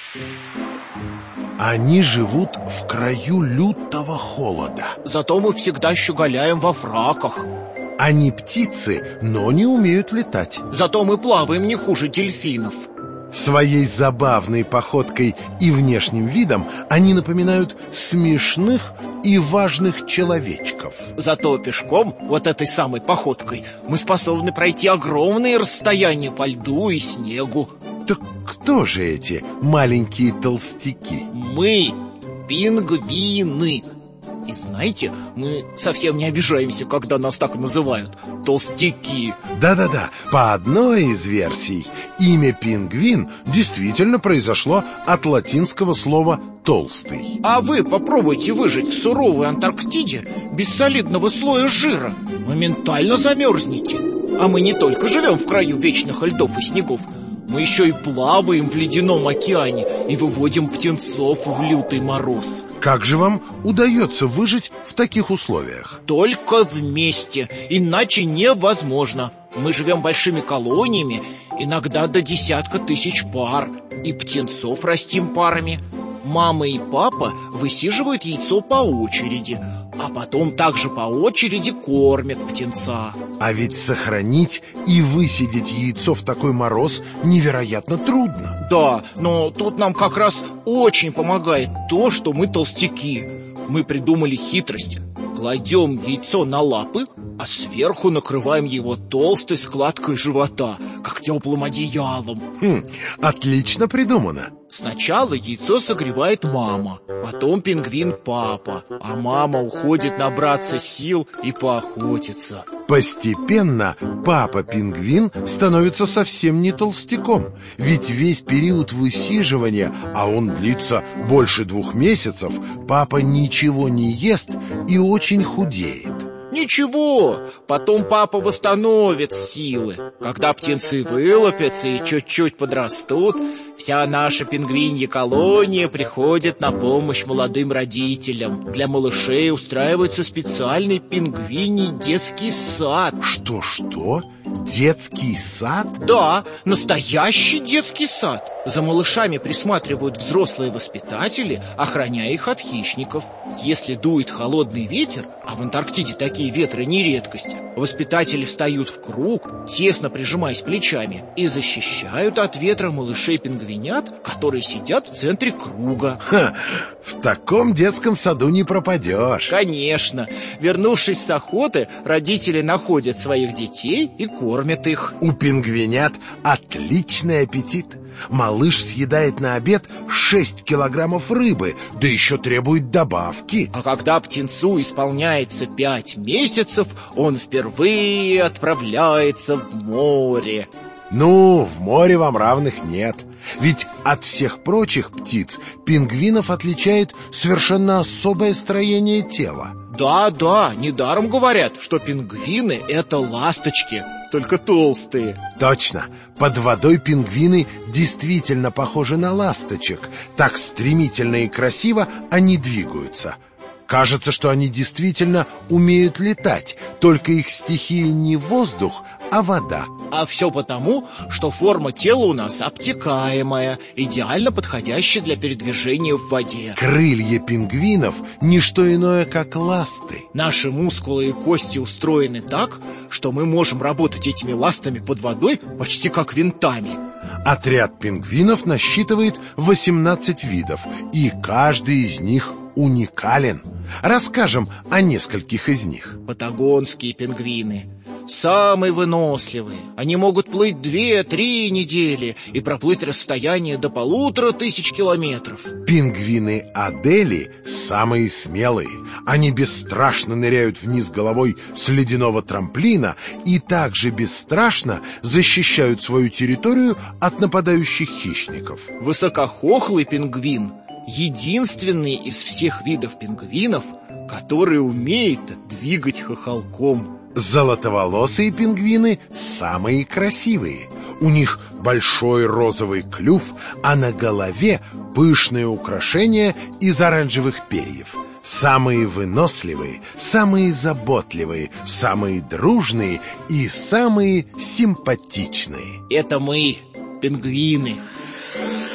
Они живут в краю лютого холода. Зато мы всегда щеголяем во фраках. Они птицы, но не умеют летать. Зато мы плаваем не хуже дельфинов. Своей забавной походкой и внешним видом они напоминают смешных и важных человечков. Зато пешком, вот этой самой походкой, мы способны пройти огромные расстояния по льду и снегу. Так кто же эти маленькие толстяки? Мы пингвины. И знаете, мы совсем не обижаемся, когда нас так называют — толстяки. Да-да-да, по одной из версий, имя пингвин действительно произошло от латинского слова «толстый». А вы попробуйте выжить в суровой Антарктиде без солидного слоя жира. Моментально замерзнете. А мы не только живем в краю вечных льдов и снегов, мы еще и плаваем в ледяном океане и выводим птенцов в лютый мороз. Как же вам удается выжить в таких условиях? Только вместе, иначе невозможно. Мы живем большими колониями, иногда до 10 тысяч пар, и птенцов растим парами. Мама и папа высиживают яйцо по очереди, а потом также по очереди кормят птенца. А ведь сохранить и высидеть яйцо в такой мороз невероятно трудно. Да, но тут нам как раз очень помогает то, что мы толстяки. Мы придумали хитрость. Кладем яйцо на лапы, а сверху накрываем его толстой складкой живота, как теплым одеялом. Отлично придумано. Сначала яйцо согревает мама, потом пингвин папа, а мама уходит набраться сил и поохотиться. Постепенно папа-пингвин становится совсем не толстяком, ведь весь период высиживания, а он длится больше 2 месяцев, папа ничего не ест и очень худеет. Ничего, потом папа восстановит силы. Когда птенцы вылупятся и чуть-чуть подрастут, вся наша пингвинья колония приходит на помощь молодым родителям. Для малышей устраивается специальный пингвиний детский сад. Что? Детский сад? Да, настоящий детский сад. За малышами присматривают взрослые воспитатели, охраняя их от хищников. Если дует холодный ветер, а в Антарктиде такие ветры не редкость, воспитатели встают в круг, тесно прижимаясь плечами, и защищают от ветра малышей-пингвинят, которые сидят в центре круга. В таком детском саду не пропадешь. Конечно. Вернувшись с охоты, родители находят своих детей и кормят их. У пингвинят отличный аппетит. Малыш съедает на обед 6 килограммов рыбы, да еще требует добавки. А когда птенцу исполняется 5 месяцев, он впервые отправляется в море. Ну, в море вам равных нет. Ведь от всех прочих птиц пингвинов отличает совершенно особое строение тела. Да, недаром говорят, что пингвины — это ласточки, только толстые. Точно, под водой пингвины действительно похожи на ласточек. Так стремительно и красиво они двигаются. Кажется, что они действительно умеют летать, только их стихия не воздух, а вода. А все потому, что форма тела у нас обтекаемая, идеально подходящая для передвижения в воде. Крылья пингвинов — не что иное, как ласты. Наши мускулы и кости устроены так, что мы можем работать этими ластами под водой почти как винтами. Отряд пингвинов насчитывает 18 видов, и каждый из них уникален. Расскажем о нескольких из них. Патагонские пингвины самые выносливые. Они могут плыть 2-3 недели и проплыть расстояние до 1500 километров. Пингвины Адели самые смелые. Они бесстрашно ныряют вниз головой с ледяного трамплина и также бесстрашно защищают свою территорию от нападающих хищников. Высокохохлый пингвин — единственный из всех видов пингвинов, который умеет двигать хохолком. Золотоволосые пингвины самые красивые. У них большой розовый клюв, а на голове пышные украшения из оранжевых перьев. Самые выносливые, самые заботливые, самые дружные и самые симпатичные. Это мы, пингвины.